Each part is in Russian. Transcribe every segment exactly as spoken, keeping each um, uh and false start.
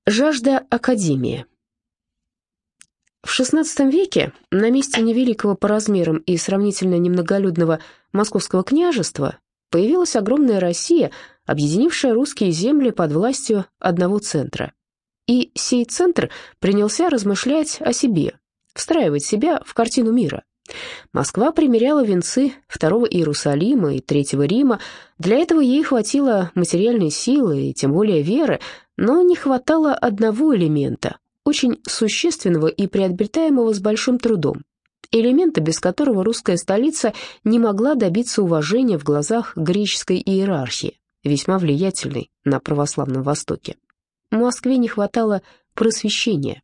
Жажда академии. В шестнадцатом веке на месте невеликого по размерам и сравнительно немноголюдного Московского княжества появилась огромная Россия, объединившая русские земли под властью одного центра. И сей центр принялся размышлять о себе, встраивать себя в картину мира. Москва примеряла венцы Второго Иерусалима и Третьего Рима. Для этого ей хватило материальной силы и тем более веры, но не хватало одного элемента, очень существенного и приобретаемого с большим трудом. Элемента, без которого русская столица не могла добиться уважения в глазах греческой иерархии, весьма влиятельной на православном Востоке. Москве не хватало просвещения.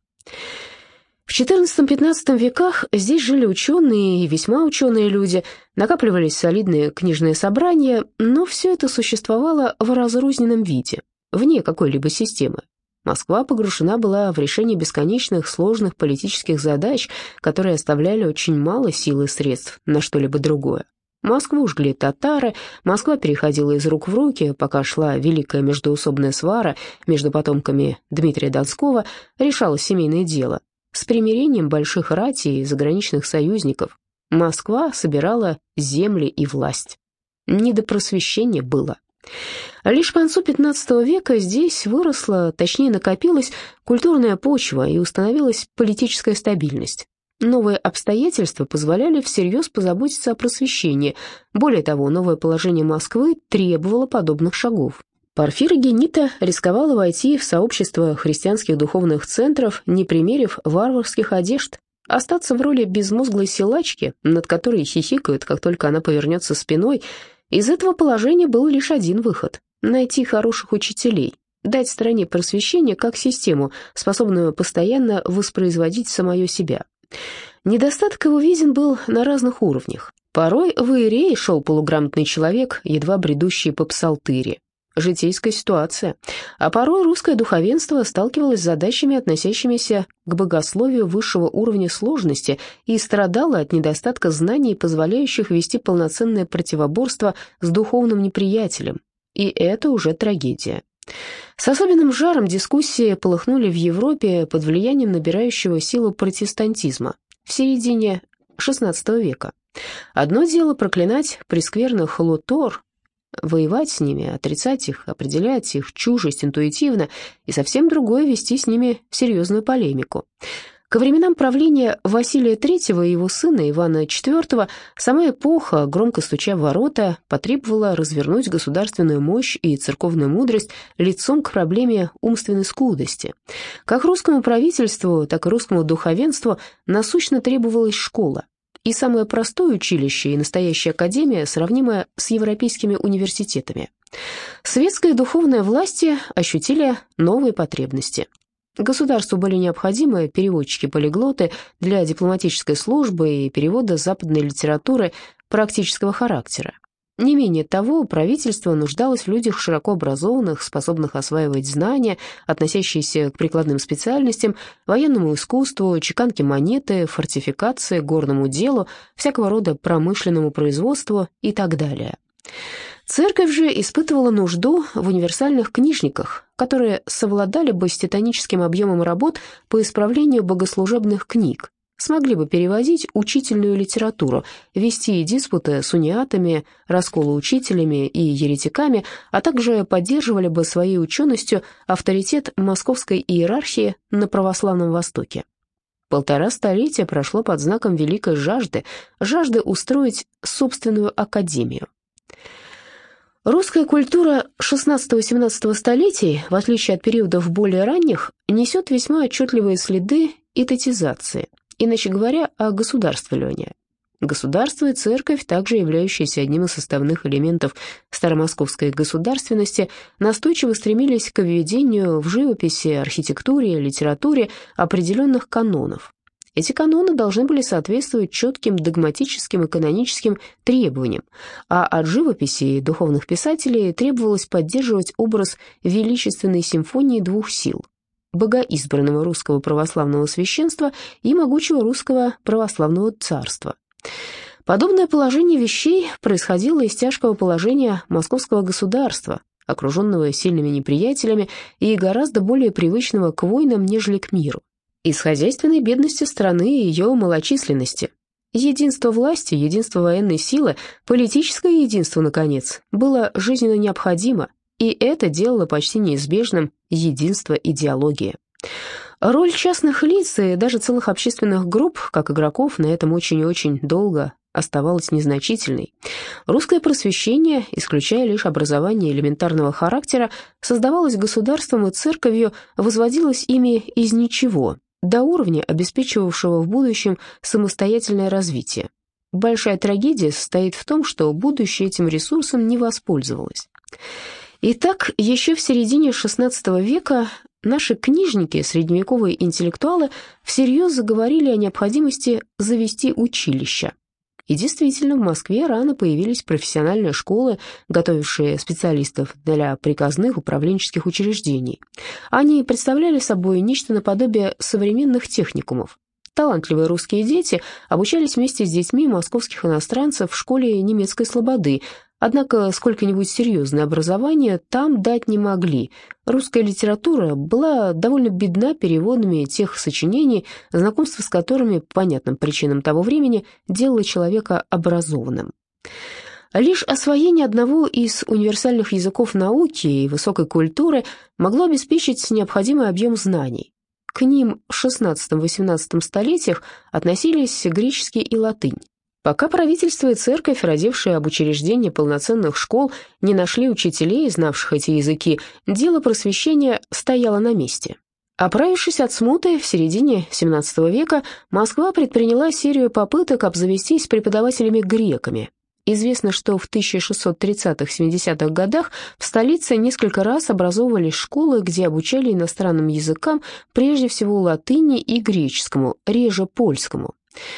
В четырнадцатом-пятнадцатом веках здесь жили ученые и весьма ученые люди, накапливались солидные книжные собрания, но все это существовало в разрозненном виде, вне какой-либо системы. Москва погружена была в решение бесконечных сложных политических задач, которые оставляли очень мало сил и средств на что-либо другое. Москву жгли татары, Москва переходила из рук в руки, пока шла великая междоусобная свара между потомками Дмитрия Донского, решалось семейное дело. С примирением больших ратей и заграничных союзников Москва собирала земли и власть. Не до просвещения было. Лишь к концу пятнадцатого века здесь выросла, точнее накопилась культурная почва и установилась политическая стабильность. Новые обстоятельства позволяли всерьез позаботиться о просвещении. Более того, новое положение Москвы требовало подобных шагов. Порфирия Генита рисковала войти в сообщество христианских духовных центров, не примерив варварских одежд, остаться в роли безмозглой силачки, над которой хихикают, как только она повернется спиной. Из этого положения был лишь один выход – найти хороших учителей, дать стране просвещение как систему, способную постоянно воспроизводить самое себя. Недостаток его виден был на разных уровнях. Порой в иерей шел полуграмотный человек, едва бредущий по псалтыри. Житейская ситуация. А порой русское духовенство сталкивалось с задачами, относящимися к богословию высшего уровня сложности, и страдало от недостатка знаний, позволяющих вести полноценное противоборство с духовным неприятелем. И это уже трагедия. С особенным жаром дискуссии полыхнули в Европе под влиянием набирающего силу протестантизма в середине шестнадцатого века. Одно дело проклинать прескверных лотор, воевать с ними, отрицать их, определять их чужесть интуитивно, и совсем другое вести с ними серьезную полемику. Ко временам правления Василия Третьего и его сына Ивана Четвертого сама эпоха, громко стуча в ворота, потребовала развернуть государственную мощь и церковную мудрость лицом к проблеме умственной скудости. Как русскому правительству, так и русскому духовенству насущно требовалась школа. И самое простое училище и настоящая академия, сравнимая с европейскими университетами. Светская и духовная власти ощутили новые потребности. Государству были необходимы переводчики-полиглоты для дипломатической службы и перевода западной литературы практического характера. Не менее того, правительство нуждалось в людях широко образованных, способных осваивать знания, относящиеся к прикладным специальностям, военному искусству, чеканке монеты, фортификации, горному делу, всякого рода промышленному производству и так далее. Церковь же испытывала нужду в универсальных книжниках, которые совладали бы с титаническим объемом работ по исправлению богослужебных книг, смогли бы переводить учительную литературу, вести диспуты с униатами, расколы учителями и еретиками, а также поддерживали бы своей ученостью авторитет московской иерархии на православном Востоке. Полтора столетия прошло под знаком великой жажды, жажды устроить собственную академию. Русская культура шестнадцатого-семнадцатого столетий, в отличие от периодов более ранних, несет весьма отчетливые следы этатизации, иначе говоря, о государствовании. Государство и церковь, также являющиеся одним из составных элементов старомосковской государственности, настойчиво стремились к введению в живописи, архитектуре, литературе определенных канонов. Эти каноны должны были соответствовать четким догматическим и каноническим требованиям, а от живописи и духовных писателей требовалось поддерживать образ величественной симфонии двух сил – богоизбранного русского православного священства и могучего русского православного царства. Подобное положение вещей происходило из тяжкого положения московского государства, окруженного сильными неприятелями и гораздо более привычного к войнам, нежели к миру. Из хозяйственной бедности страны и ее малочисленности. Единство власти, единство военной силы, политическое единство, наконец, было жизненно необходимо, и это делало почти неизбежным единство идеологии. Роль частных лиц и даже целых общественных групп, как игроков, на этом очень и очень долго оставалась незначительной. Русское просвещение, исключая лишь образование элементарного характера, создавалось государством и церковью, возводилось ими из ничего, до уровня, обеспечивавшего в будущем самостоятельное развитие. Большая трагедия состоит в том, что будущее этим ресурсом не воспользовалось. Итак, еще в середине шестнадцатого века наши книжники, средневековые интеллектуалы, всерьез заговорили о необходимости завести училища. И действительно, в Москве рано появились профессиональные школы, готовившие специалистов для приказных управленческих учреждений. Они представляли собой нечто наподобие современных техникумов. Талантливые русские дети обучались вместе с детьми московских иностранцев в школе немецкой слободы, однако сколько-нибудь серьезное образование там дать не могли. Русская литература была довольно бедна переводами тех сочинений, знакомство с которыми, по понятным причинам того времени, делало человека образованным. Лишь освоение одного из универсальных языков науки и высокой культуры могло обеспечить необходимый объем знаний. К ним в шестнадцатом-восемнадцатом столетиях относились греческий и латынь. Пока правительство и церковь, родившие об учреждении полноценных школ, не нашли учителей, знавших эти языки, дело просвещения стояло на месте. Оправившись от смуты в середине семнадцатого века, Москва предприняла серию попыток обзавестись преподавателями-греками. Известно, что в тысяча шестьсот тридцатых-семидесятых годах в столице несколько раз образовывались школы, где обучали иностранным языкам, прежде всего латыни и греческому, реже польскому.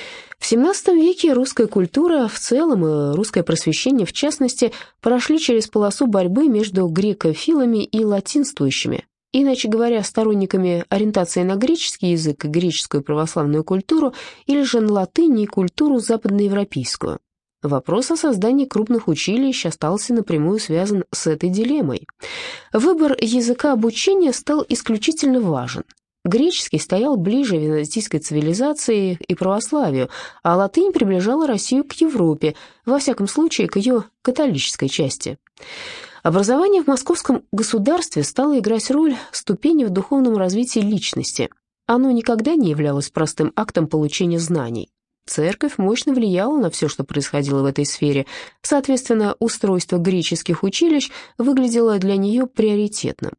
В семнадцатом веке русская культура в целом и русское просвещение в частности прошли через полосу борьбы между грекофилами и латинствующими, иначе говоря, сторонниками ориентации на греческий язык и греческую православную культуру, или же на латынь и культуру западноевропейскую. Вопрос о создании крупных училищ остался напрямую связан с этой дилеммой. Выбор языка обучения стал исключительно важен. Греческий стоял ближе византийской цивилизации и православию, а латынь приближала Россию к Европе, во всяком случае к ее католической части. Образование в московском государстве стало играть роль ступени в духовном развитии личности. Оно никогда не являлось простым актом получения знаний. Церковь мощно влияла на все, что происходило в этой сфере. Соответственно, устройство греческих училищ выглядело для нее приоритетным.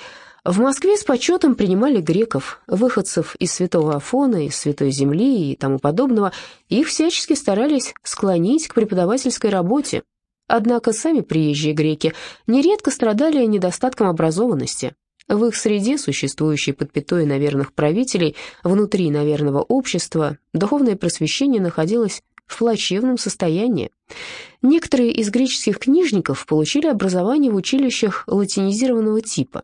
В Москве с почетом принимали греков, выходцев из Святого Афона, из Святой Земли и тому подобного. Их всячески старались склонить к преподавательской работе. Однако сами приезжие греки нередко страдали недостатком образованности. В их среде, существующей под пятой иноверных правителей, внутри иноверного общества, духовное просвещение находилось в плачевном состоянии. Некоторые из греческих книжников получили образование в училищах латинизированного типа.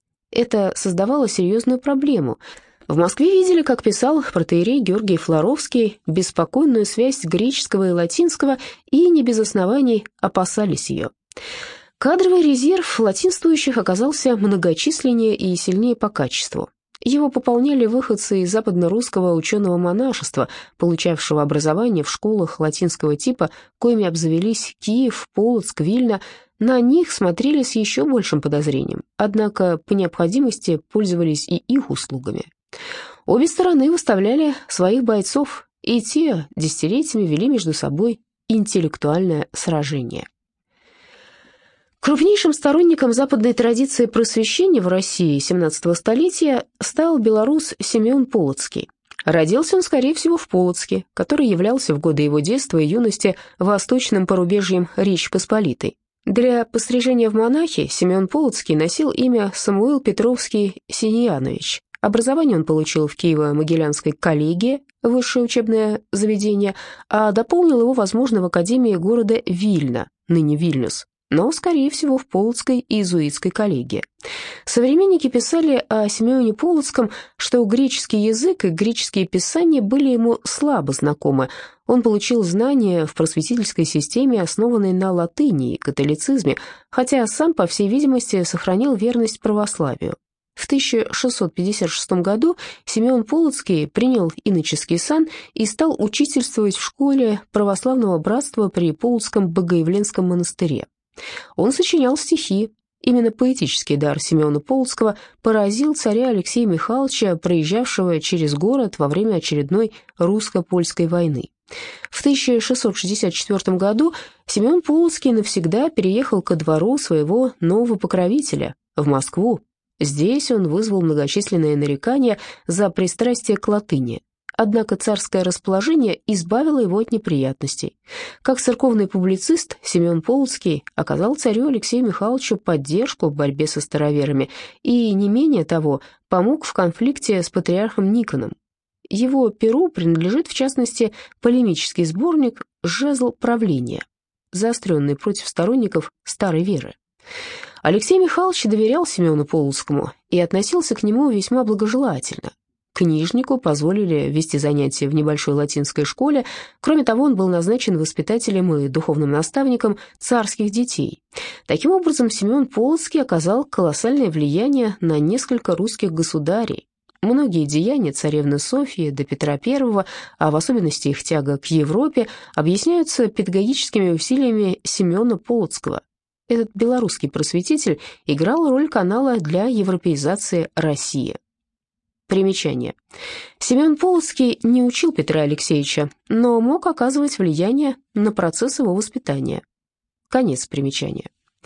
Это создавало серьезную проблему. В Москве видели, как писал протоиерей Георгий Флоровский, беспокойную связь греческого и латинского, и не без оснований опасались ее. Кадровый резерв латинствующих оказался многочисленнее и сильнее по качеству. Его пополняли выходцы из западно-русского ученого монашества, получавшего образование в школах латинского типа, коими обзавелись Киев, Полоцк, Вильна. На них смотрели с еще большим подозрением, однако по необходимости пользовались и их услугами. Обе стороны выставляли своих бойцов, и те десятилетиями вели между собой интеллектуальное сражение. Крупнейшим сторонником западной традиции просвещения в России семнадцатого столетия стал белорус Симеон Полоцкий. Родился он, скорее всего, в Полоцке, который являлся в годы его детства и юности восточным порубежьем Речи Посполитой. Для пострижения в монахи Симеон Полоцкий носил имя Самуил Петровский Синьянович. Образование он получил в Киево-Могилянской коллегии, высшее учебное заведение, а дополнил его, возможно, в академии города Вильна, ныне Вильнюс. но, скорее всего, в Полоцкой иезуитской коллегии. Современники писали о Симеоне Полоцком, что греческий язык и греческие писания были ему слабо знакомы. Он получил знания в просветительской системе, основанной на латыни и католицизме, хотя сам, по всей видимости, сохранил верность православию. В тысяча шестьсот пятьдесят шестом году Симеон Полоцкий принял иноческий сан и стал учительствовать в школе православного братства при Полоцком Богоявленском монастыре. Он сочинял стихи. Именно поэтический дар Симеона Полоцкого поразил царя Алексея Михайловича, проезжавшего через город во время очередной русско-польской войны. В тысяча шестьсот шестьдесят четвёртом году Симеон Полоцкий навсегда переехал ко двору своего нового покровителя, в Москву. Здесь он вызвал многочисленные нарекания за пристрастие к латыни. Однако царское расположение избавило его от неприятностей. Как церковный публицист, Симеон Полоцкий оказал царю Алексею Михайловичу поддержку в борьбе со староверами и, не менее того, помог в конфликте с патриархом Никоном. Его перу принадлежит, в частности, полемический сборник «Жезл правления», заостренный против сторонников старой веры. Алексей Михайлович доверял Симеону Полоцкому и относился к нему весьма благожелательно. Книжнику позволили вести занятия в небольшой латинской школе. Кроме того, он был назначен воспитателем и духовным наставником царских детей. Таким образом, Симеон Полоцкий оказал колоссальное влияние на несколько русских государей. Многие деяния царевны Софьи до Петра Первого, а в особенности их тяга к Европе, объясняются педагогическими усилиями Симеона Полоцкого. Этот белорусский просветитель играл роль канала для европеизации России. Примечание. Симеон Полоцкий не учил Петра Алексеевича, но мог оказывать влияние на процесс его воспитания. Конец примечания.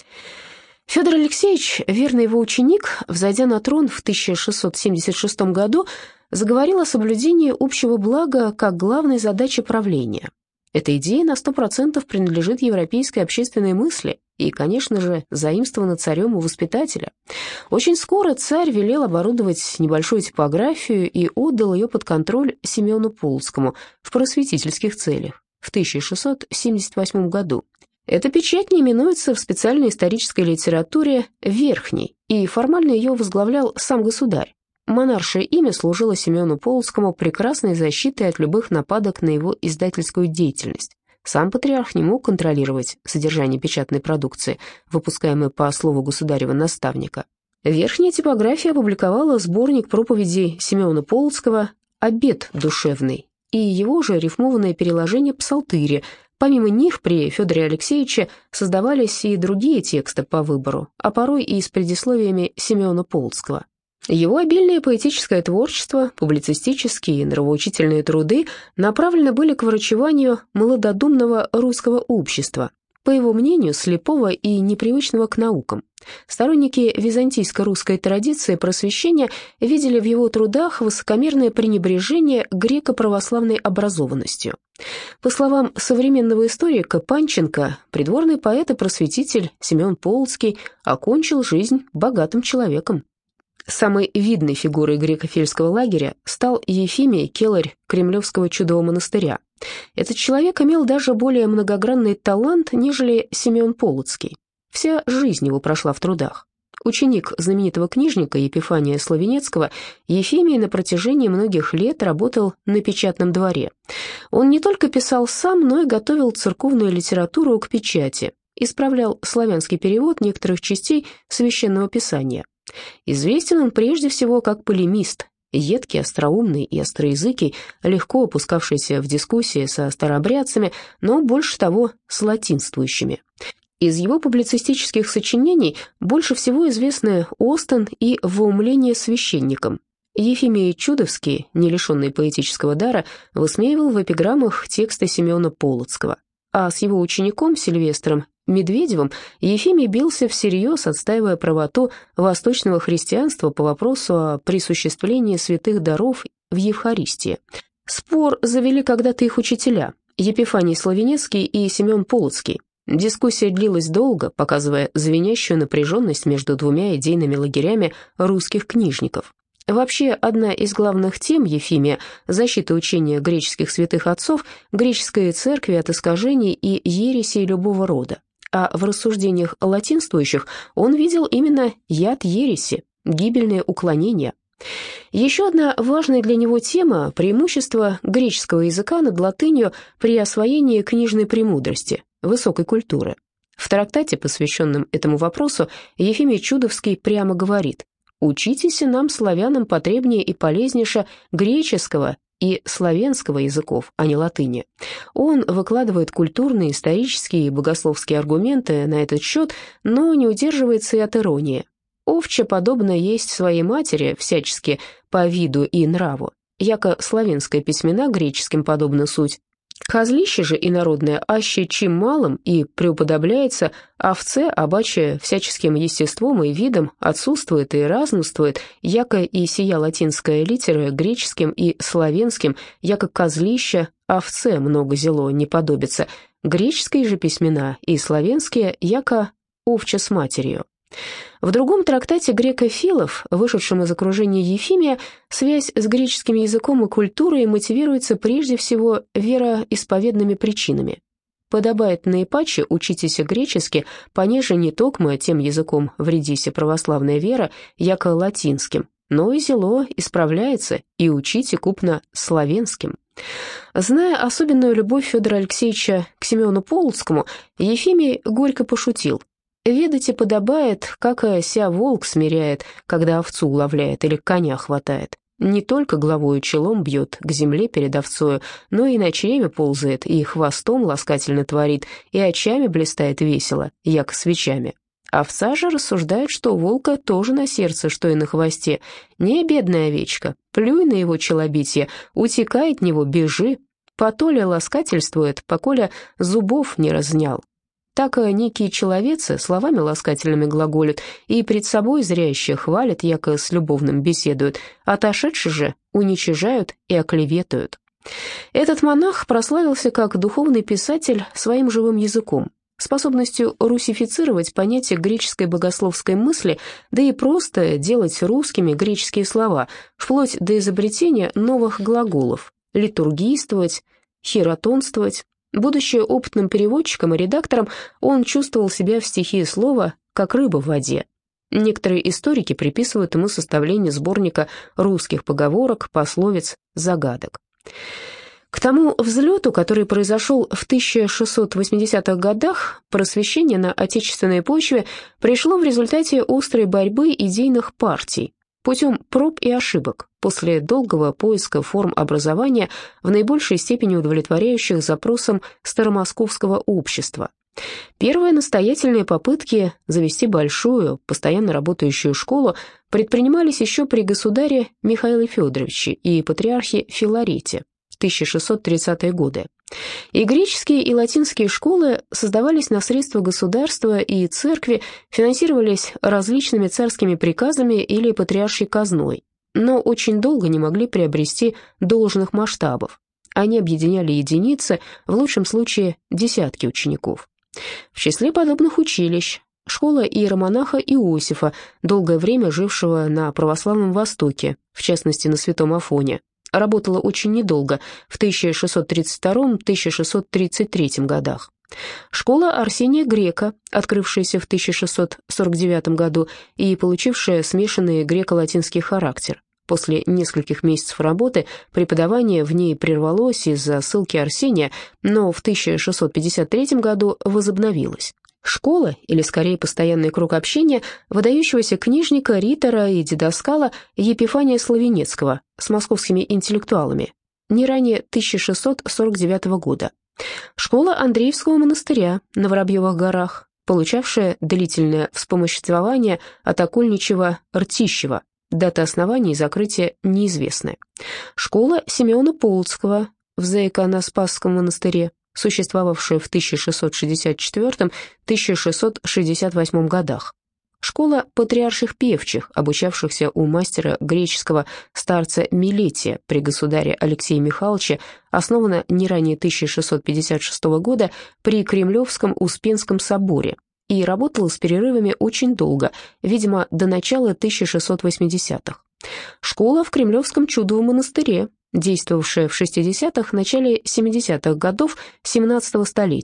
Федор Алексеевич, верный его ученик, взойдя на трон в тысяча шестьсот семьдесят шестом году, заговорил о соблюдении общего блага как главной задаче правления. Эта идея на сто процентов принадлежит европейской общественной мысли и, конечно же, заимствована царем у воспитателя. Очень скоро царь велел оборудовать небольшую типографию и отдал ее под контроль Симеону Полоцкому в просветительских целях в тысяча шестьсот семьдесят восьмом году. Эта печать не именуется в специальной исторической литературе «Верхней», и формально ее возглавлял сам государь. Монаршее имя служило Симеону Полоцкому прекрасной защитой от любых нападок на его издательскую деятельность. Сам патриарх не мог контролировать содержание печатной продукции, выпускаемой по слову государева наставника. Верхняя типография опубликовала сборник проповедей Симеона Полоцкого «Обет душевный» и его же рифмованное переложение «Псалтыри». Помимо них при Федоре Алексеевиче создавались и другие тексты по выбору, а порой и с предисловиями Симеона Полоцкого. Его обильное поэтическое творчество, публицистические и нравоучительные труды направлены были к врачеванию молододумного русского общества, по его мнению, слепого и непривычного к наукам. Сторонники византийско-русской традиции просвещения видели в его трудах высокомерное пренебрежение греко-православной образованностью. По словам современного историка Панченко, придворный поэт и просветитель Симеон Полоцкий окончил жизнь богатым человеком. Самой видной фигурой греко-фельского лагеря стал Ефимий, келарь Кремлевского чудового монастыря. Этот человек имел даже более многогранный талант, нежели Симеон Полоцкий. Вся жизнь его прошла в трудах. Ученик знаменитого книжника Епифания Славенецкого, Ефимий на протяжении многих лет работал на печатном дворе. Он не только писал сам, но и готовил церковную литературу к печати, исправлял славянский перевод некоторых частей священного писания. Известен он прежде всего как полемист, едкий, остроумный и остроязыкий, легко опускавшийся в дискуссии со старообрядцами, но больше того с латинствующими. Из его публицистических сочинений больше всего известны «Остен» и «Воумление священникам». Ефимий Чудовский, не лишенный поэтического дара, высмеивал в эпиграммах тексты Симеона Полоцкого, а с его учеником Сильвестром Медведевым Ефимий бился всерьез, отстаивая правоту восточного христианства по вопросу о присуществлении святых даров в Евхаристии. Спор завели когда-то их учителя Епифаний Славенецкий и Симеон Полоцкий. Дискуссия длилась долго, показывая звенящую напряженность между двумя идейными лагерями русских книжников. Вообще, одна из главных тем Ефимия – защита учения греческих святых отцов, греческой церкви от искажений и ересей любого рода. а в рассуждениях латинствующих он видел именно яд ереси, гибельное уклонение. Еще одна важная для него тема – преимущество греческого языка над латынью при освоении книжной премудрости, высокой культуры. В трактате, посвященном этому вопросу, Ефимий Чудовский прямо говорит: «Учитесь нам, славянам, потребнее и полезнейше греческого и славянского языков, а не латыни». Он выкладывает культурные, исторические и богословские аргументы на этот счет, но не удерживается и от иронии. «Овча подобно есть своей матери всячески по виду и нраву, яко славянская письмена греческим подобна суть. Козлище же инородное аще чем малым и преуподобляется овце, обаче всяческим естеством и видом отсутствует и разнуствует, яко и сия латинская литера греческим и славянским, яко козлище овце много зело не подобится, греческие же письмена и славянские, яко овча с матерью». В другом трактате греко-филов, вышедшем из окружения Ефимия, связь с греческим языком и культурой мотивируется прежде всего вероисповедными причинами. «Подобает наипаче учитесь гречески, понеже не токмо тем языком вредися православная вера, яко латинским, но и зело исправляется, и учите купно славянским». Зная особенную любовь Федора Алексеевича к Симеону Полоцкому, Ефимий горько пошутил: «Ведать и подобает, как ся волк смиряет, когда овцу уловляет или коня хватает. Не только головою челом бьет к земле перед овцою, но и на чреве ползает, и хвостом ласкательно творит, и очами блистает весело, як свечами. Овца же рассуждает, что у волка тоже на сердце, что и на хвосте. Не, бедная овечка, плюй на его челобитие, утекай от него, бежи. Потоле ласкательствует, поколя зубов не разнял». Так некие человецы словами ласкательными глаголят и пред собой зряще хвалят, яко с любовным беседуют, отошедшие же уничижают и оклеветают. Этот монах прославился как духовный писатель своим живым языком, способностью русифицировать понятие греческой богословской мысли, да и просто делать русскими греческие слова, вплоть до изобретения новых глаголов – литургийствовать, хиротонствовать. Будучи опытным переводчиком и редактором, он чувствовал себя в стихии слова, как рыба в воде. Некоторые историки приписывают ему составление сборника русских поговорок, пословиц, загадок. К тому взлету, который произошел в тысяча шестьсот восьмидесятых годах, просвещение на отечественной почве пришло в результате острой борьбы идейных партий, путем проб и ошибок, после долгого поиска форм образования, в наибольшей степени удовлетворяющих запросам старомосковского общества. Первые настоятельные попытки завести большую, постоянно работающую школу предпринимались еще при государе Михаиле Федоровиче и патриархе Филарете в тысяча шестьсот тридцатые годы. И греческие, и латинские школы создавались на средства государства и церкви, финансировались различными царскими приказами или патриаршей казной, но очень долго не могли приобрести должных масштабов. Они объединяли единицы, в лучшем случае десятки учеников. В числе подобных училищ школа иеромонаха Иосифа, долгое время жившего на православном Востоке, в частности на Святом Афоне, работала очень недолго, в тысяча шестьсот тридцать втором — тысяча шестьсот тридцать третьем годах. Школа Арсения Грека, открывшаяся в тысяча шестьсот сорок девятом году и получившая смешанный греко-латинский характер. После нескольких месяцев работы преподавание в ней прервалось из-за ссылки Арсения, но в тысяча шестьсот пятьдесят третьем году возобновилось. Школа, или скорее постоянный круг общения, выдающегося книжника, ритора и дидаскала Епифания Славенецкого с московскими интеллектуалами, не ранее тысяча шестьсот сорок девятого года. Школа Андреевского монастыря на Воробьевых горах, получавшая длительное вспомоществование от окольничего Ртищева, дата основания и закрытия неизвестны. Школа Симеона Полоцкого в Заиконоспасском монастыре, существовавшая в тысяча шестьсот шестьдесят четвёртом — тысяча шестьсот шестьдесят восьмом годах. Школа патриарших певчих, обучавшихся у мастера греческого старца Милетия при государе Алексее Михайловиче, основана не ранее тысяча шестьсот пятьдесят шестого года при Кремлевском Успенском соборе и работала с перерывами очень долго, видимо, до начала тысяча шестьсот восьмидесятых. Школа в Кремлевском Чудовом монастыре, действовавшая в шестидесятых, начале семидесятых годов семнадцатого столетия,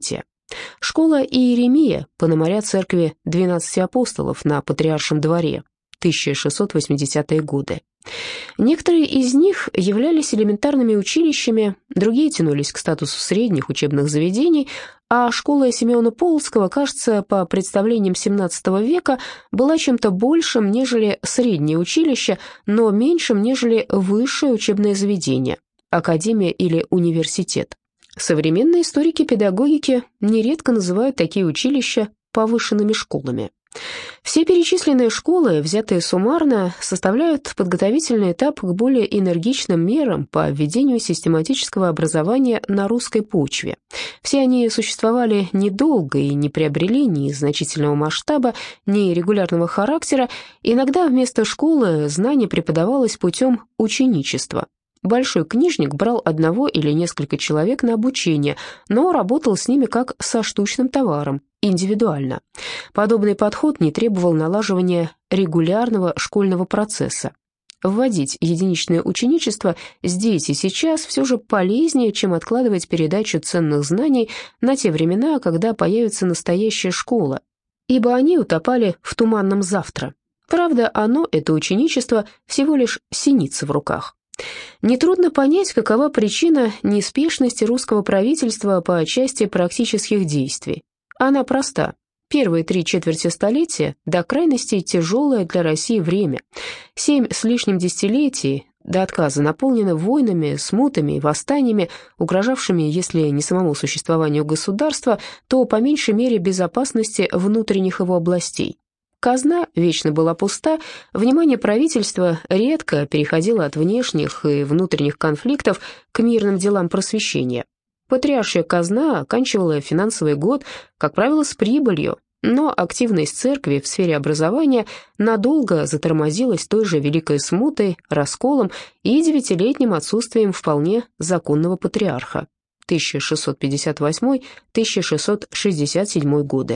Школа Иеремия, Пономаря церкви двенадцати апостолов на Патриаршем дворе, тысяча шестьсот восьмидесятые годы. Некоторые из них являлись элементарными училищами, другие тянулись к статусу средних учебных заведений, а школа Симеона Полоцкого, кажется, по представлениям семнадцатого века, была чем-то большим, нежели среднее училище, но меньшим, нежели высшее учебное заведение, академия или университет. Современные историки педагогики нередко называют такие училища повышенными школами. Все перечисленные школы, взятые суммарно, составляют подготовительный этап к более энергичным мерам по введению систематического образования на русской почве. Все они существовали недолго и не приобрели ни значительного масштаба, ни регулярного характера. Иногда вместо школы знание преподавалось путем ученичества. Большой книжник брал одного или несколько человек на обучение, но работал с ними как со штучным товаром, индивидуально. Подобный подход не требовал налаживания регулярного школьного процесса. Вводить единичное ученичество здесь и сейчас все же полезнее, чем откладывать передачу ценных знаний на те времена, когда появится настоящая школа, ибо они утопали в туманном завтра. Правда, оно, это ученичество, всего лишь синица в руках. Нетрудно понять, какова причина неспешности русского правительства по части практических действий. Она проста. Первые три четверти столетия до крайности тяжелое для России время. Семь с лишним десятилетий до отказа наполнены войнами, смутами и восстаниями, угрожавшими, если не самому существованию государства, то по меньшей мере безопасности внутренних его областей. Казна вечно была пуста, внимание правительства редко переходило от внешних и внутренних конфликтов к мирным делам просвещения. Патриаршая казна оканчивала финансовый год, как правило, с прибылью, но активность церкви в сфере образования надолго затормозилась той же великой смутой, расколом и девятилетним отсутствием вполне законного патриарха тысяча шестьсот пятьдесят восьмой — тысяча шестьсот шестьдесят седьмой годы.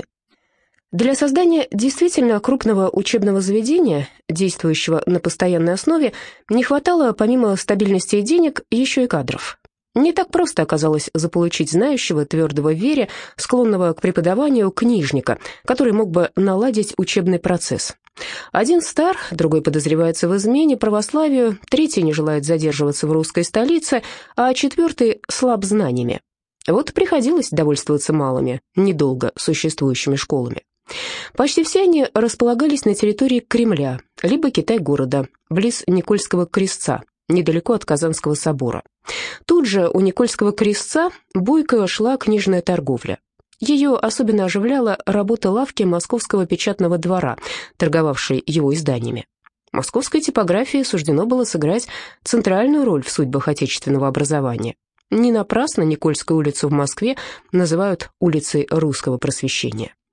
Для создания действительно крупного учебного заведения, действующего на постоянной основе, не хватало, помимо стабильности и денег, еще и кадров. Не так просто оказалось заполучить знающего, твердого в вере, склонного к преподаванию книжника, который мог бы наладить учебный процесс. Один стар, другой подозревается в измене православию, третий не желает задерживаться в русской столице, а четвертый слаб знаниями. Вот приходилось довольствоваться малыми, недолго существующими школами. Почти все они располагались на территории Кремля, либо Китай-города, близ Никольского крестца, недалеко от Казанского собора. Тут же у Никольского крестца бойко шла книжная торговля. Ее особенно оживляла работа лавки Московского печатного двора, торговавшей его изданиями. Московской типографии суждено было сыграть центральную роль в судьбах отечественного образования. Не напрасно Никольскую улицу в Москве называют улицей русского просвещения.